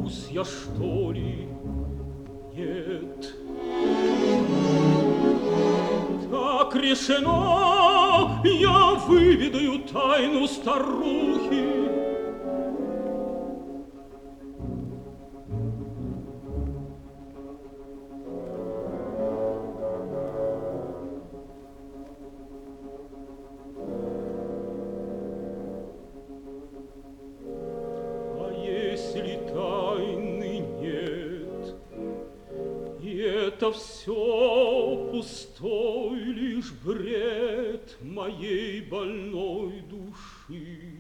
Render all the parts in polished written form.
боюсь я, что ли? Нет. Так решено, я выведаю тайну старухи. Если тайны нет, и это все пустой лишь бред моей больной души.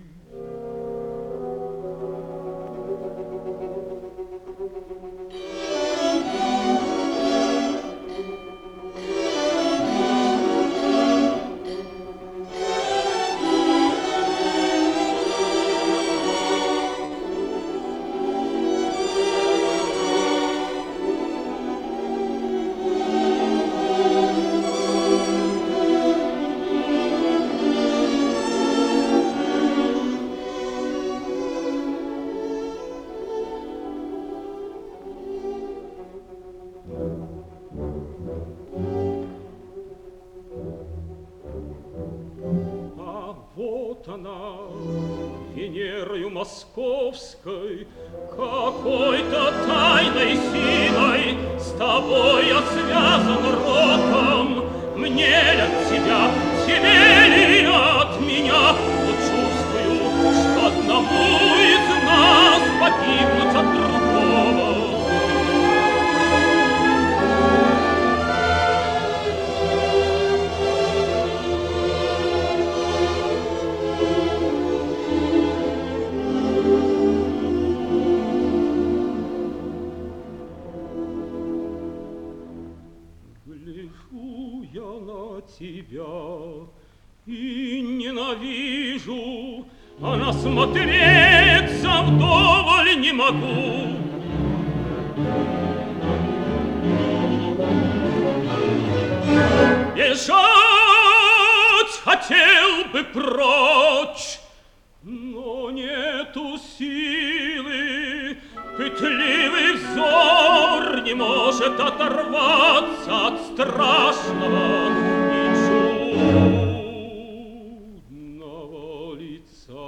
Вот она, Венерою московской, какой-то тайной силой с тобой я связан роком. Мне ли от тебя, тебе ли от меня? Но чувствую, что одному из нас погибнуть от другого. Гляжу я на тебя и ненавижу, а насмотреться вдоволь не могу. Бежать хотел бы прочь, но нету силы. Пытливый взор не может оторваться от страшного и чудного лица.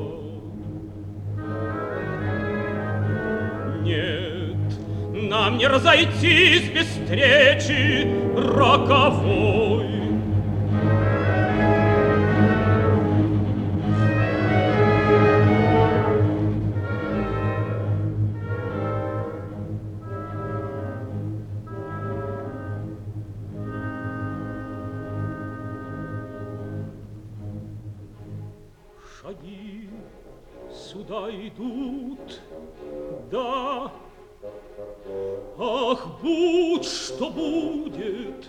Нет, нам не разойтись без встречи роковой. Шаги сюда идут, да, ах, будь что будет.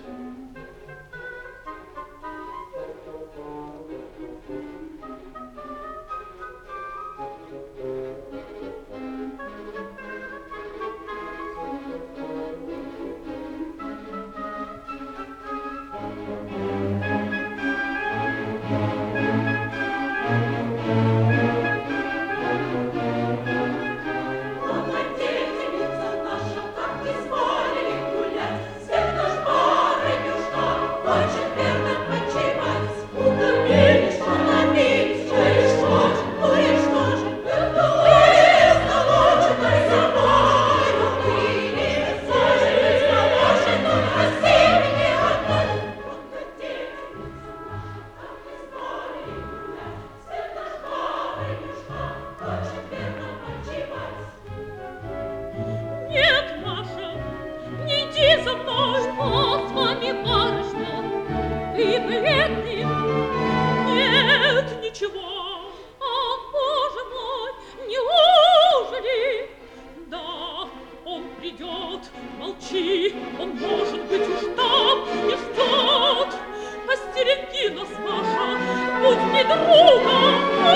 Молчи, он может быть уж там и ждет. Остереги нас, Маша, будь мне другом.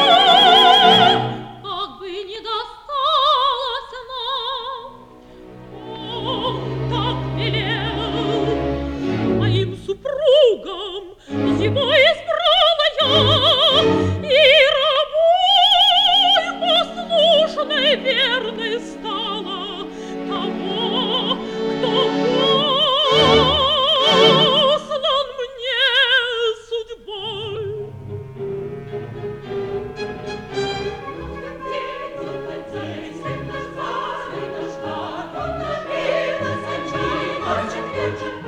Как бы не досталось нам, он так велел моим супругам, его избрала я, и рабой послушной верной стала. Мальчик, мальчик,